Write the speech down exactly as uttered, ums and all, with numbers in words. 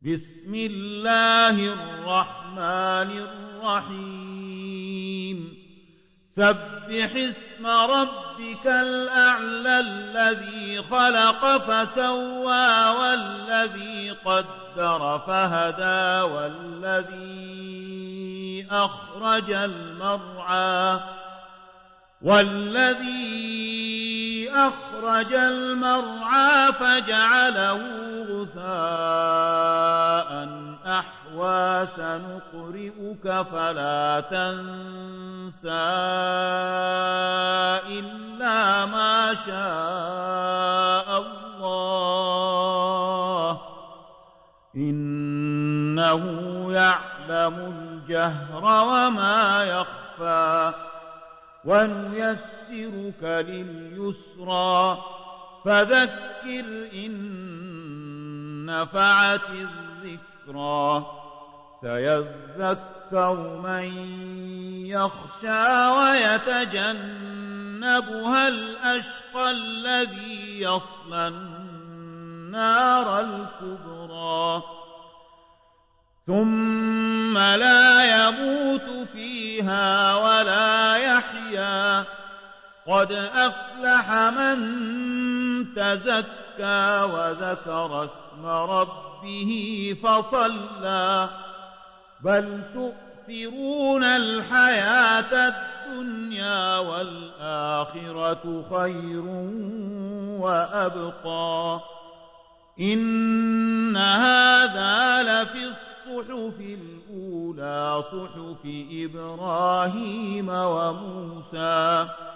بسم الله الرحمن الرحيم سبح اسم ربك الأعلى الذي خلق فسوى والذي قدر فهدى والذي أخرج المرعى والذي أخرج المرعى فجعله غثاء أحوى سنقرئك فلا تنسى إلا ما شاء الله إنه يعلم الجهر وما يخفى ونيسرك لليسرى فذكر إن نفعت الذكرى سيذكر من يخشى ويتجنبها الأشقى الذي يصلى النار الكبرى ثم لا يموت فيها ولا يحيا قد أفلح من تزكى وذكر اسم ربه فصلى بل تؤثرون الحياة الدنيا والآخرة خير وأبقى إن هذا لفي الصحف الأولى صحف إبراهيم وموسى